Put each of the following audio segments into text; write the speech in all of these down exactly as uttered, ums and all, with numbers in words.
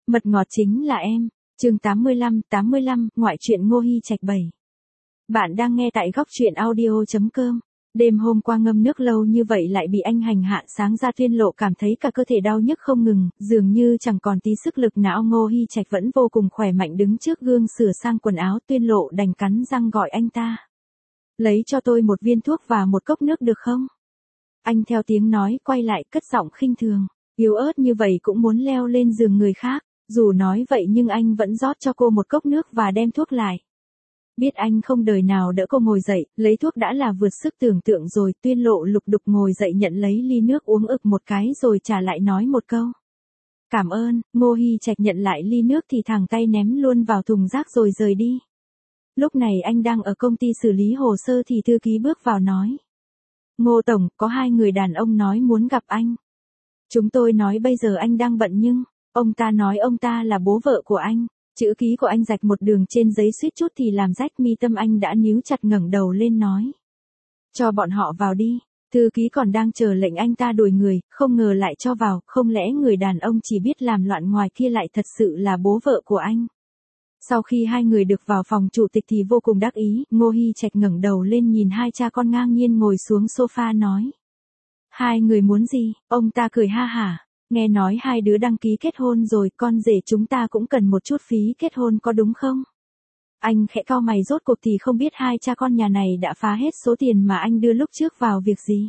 Mật ngọt chính là em. Chương tám mươi lăm, tám mươi lăm, ngoại truyện Ngô Hi Trạch bảy. Bạn đang nghe tại góc truyện audio chấm com. Đêm hôm qua ngâm nước lâu như vậy lại bị anh hành hạ, sáng ra Tuyên Lộ cảm thấy cả cơ thể đau nhức không ngừng, dường như chẳng còn tí sức lực nào. Ngô Hi Trạch vẫn vô cùng khỏe mạnh đứng trước gương sửa sang quần áo. Tuyên Lộ đành cắn răng gọi anh ta. Lấy cho tôi một viên thuốc và một cốc nước được không? Anh theo tiếng nói quay lại cất giọng khinh thường, yếu ớt như vậy cũng muốn leo lên giường người khác. Dù nói vậy nhưng anh vẫn rót cho cô một cốc nước và đem thuốc lại. Biết anh không đời nào đỡ cô ngồi dậy, lấy thuốc đã là vượt sức tưởng tượng rồi. Tuyên Lộ lục đục ngồi dậy nhận lấy ly nước uống ực một cái rồi trả lại nói một câu. Cảm ơn. Ngô Hi Trạch nhận lại ly nước thì thẳng tay ném luôn vào thùng rác rồi rời đi. Lúc này anh đang ở công ty xử lý hồ sơ thì thư ký bước vào nói. Ngô Tổng, có hai người đàn ông nói muốn gặp anh. Chúng tôi nói bây giờ anh đang bận nhưng, ông ta nói ông ta là bố vợ của anh. Chữ ký của anh rạch một đường trên giấy suýt chút thì làm rách mi tâm. Anh đã níu chặt ngẩng đầu lên nói. Cho bọn họ vào đi. Thư ký còn đang chờ lệnh anh ta đuổi người, không ngờ lại cho vào. Không lẽ người đàn ông chỉ biết làm loạn ngoài kia lại thật sự là bố vợ của anh? Sau khi hai người được vào phòng chủ tịch thì vô cùng đắc ý. Ngô Hi Trạch ngẩng đầu lên nhìn hai cha con ngang nhiên ngồi xuống sofa nói. Hai người muốn gì? Ông ta cười ha hả. Nghe nói hai đứa đăng ký kết hôn rồi, con rể chúng ta cũng cần một chút phí kết hôn có đúng không? Anh khẽ cau mày, rốt cuộc thì không biết hai cha con nhà này đã phá hết số tiền mà anh đưa lúc trước vào việc gì.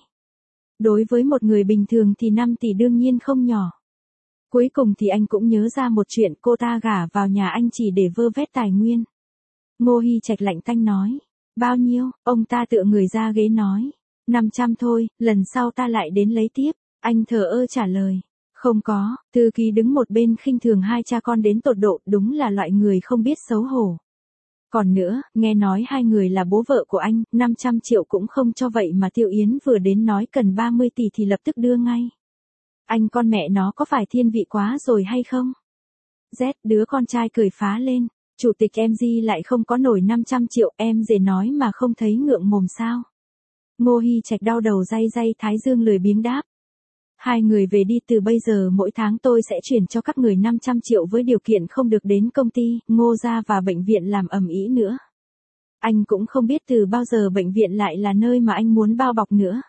Đối với một người bình thường thì năm tỷ đương nhiên không nhỏ. Cuối cùng thì anh cũng nhớ ra một chuyện, cô ta gả vào nhà anh chỉ để vơ vét tài nguyên. Ngô Hi Trạch lạnh tanh nói. Bao nhiêu? Ông ta tựa người ra ghế nói. năm trăm thôi, lần sau ta lại đến lấy tiếp. Anh thờ ơ trả lời. Không có. Thư ký đứng một bên khinh thường hai cha con đến tột độ, đúng là loại người không biết xấu hổ. Còn nữa, nghe nói hai người là bố vợ của anh, năm trăm triệu cũng không cho vậy mà Tiêu Yến vừa đến nói cần ba mươi tỷ thì lập tức đưa ngay. Anh con mẹ nó có phải thiên vị quá rồi hay không? Z, đứa con trai cười phá lên. Chủ tịch em gi lại không có nổi năm trăm triệu, em dễ nói mà không thấy ngượng mồm sao? Ngô Hi Trạch đau đầu day day thái dương lười biếng đáp. Hai người về đi, từ bây giờ mỗi tháng tôi sẽ chuyển cho các người năm trăm triệu với điều kiện không được đến công ty, Ngô gia và bệnh viện làm ầm ĩ nữa. Anh cũng không biết từ bao giờ bệnh viện lại là nơi mà anh muốn bao bọc nữa.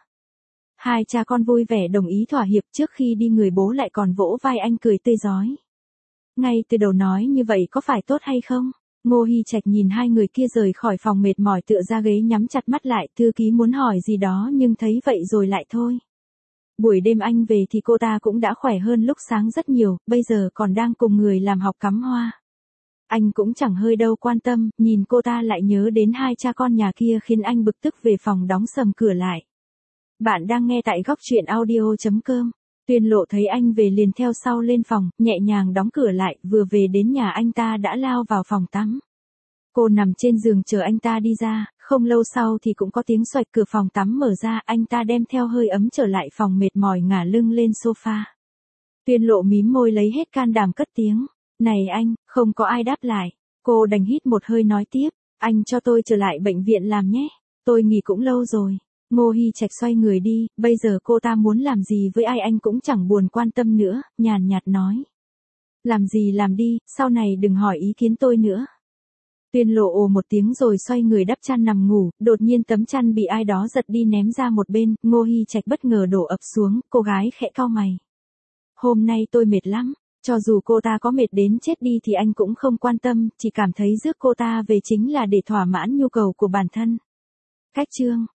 Hai cha con vui vẻ đồng ý thỏa hiệp, trước khi đi người bố lại còn vỗ vai anh cười tươi rói. Ngay từ đầu nói như vậy có phải tốt hay không? Ngô Hi Trạch nhìn hai người kia rời khỏi phòng mệt mỏi tựa ra ghế nhắm chặt mắt lại. Thư ký muốn hỏi gì đó nhưng thấy vậy rồi lại thôi. Buổi đêm anh về thì cô ta cũng đã khỏe hơn lúc sáng rất nhiều, bây giờ còn đang cùng người làm học cắm hoa. Anh cũng chẳng hơi đâu quan tâm, nhìn cô ta lại nhớ đến hai cha con nhà kia khiến anh bực tức về phòng đóng sầm cửa lại. Bạn đang nghe tại góc truyện audio chấm com. Tuyên Lộ thấy anh về liền theo sau lên phòng, nhẹ nhàng đóng cửa lại, vừa về đến nhà anh ta đã lao vào phòng tắm. Cô nằm trên giường chờ anh ta đi ra, không lâu sau thì cũng có tiếng xoạch cửa phòng tắm mở ra, anh ta đem theo hơi ấm trở lại phòng mệt mỏi ngả lưng lên sofa. Tuyên Lộ mím môi lấy hết can đảm cất tiếng. Này anh, không có ai đáp lại. Cô đành hít một hơi nói tiếp, anh cho tôi trở lại bệnh viện làm nhé, tôi nghỉ cũng lâu rồi. Ngô Hi Trạch xoay người đi, bây giờ cô ta muốn làm gì với ai anh cũng chẳng buồn quan tâm nữa, nhàn nhạt nói. Làm gì làm đi, sau này đừng hỏi ý kiến tôi nữa. Tuyên Lộ ồ một tiếng rồi xoay người đắp chăn nằm ngủ, đột nhiên tấm chăn bị ai đó giật đi ném ra một bên, Ngô Hi Trạch bất ngờ đổ ập xuống, cô gái khẽ cau mày. Hôm nay tôi mệt lắm, cho dù cô ta có mệt đến chết đi thì anh cũng không quan tâm, chỉ cảm thấy rước cô ta về chính là để thỏa mãn nhu cầu của bản thân. Cách chương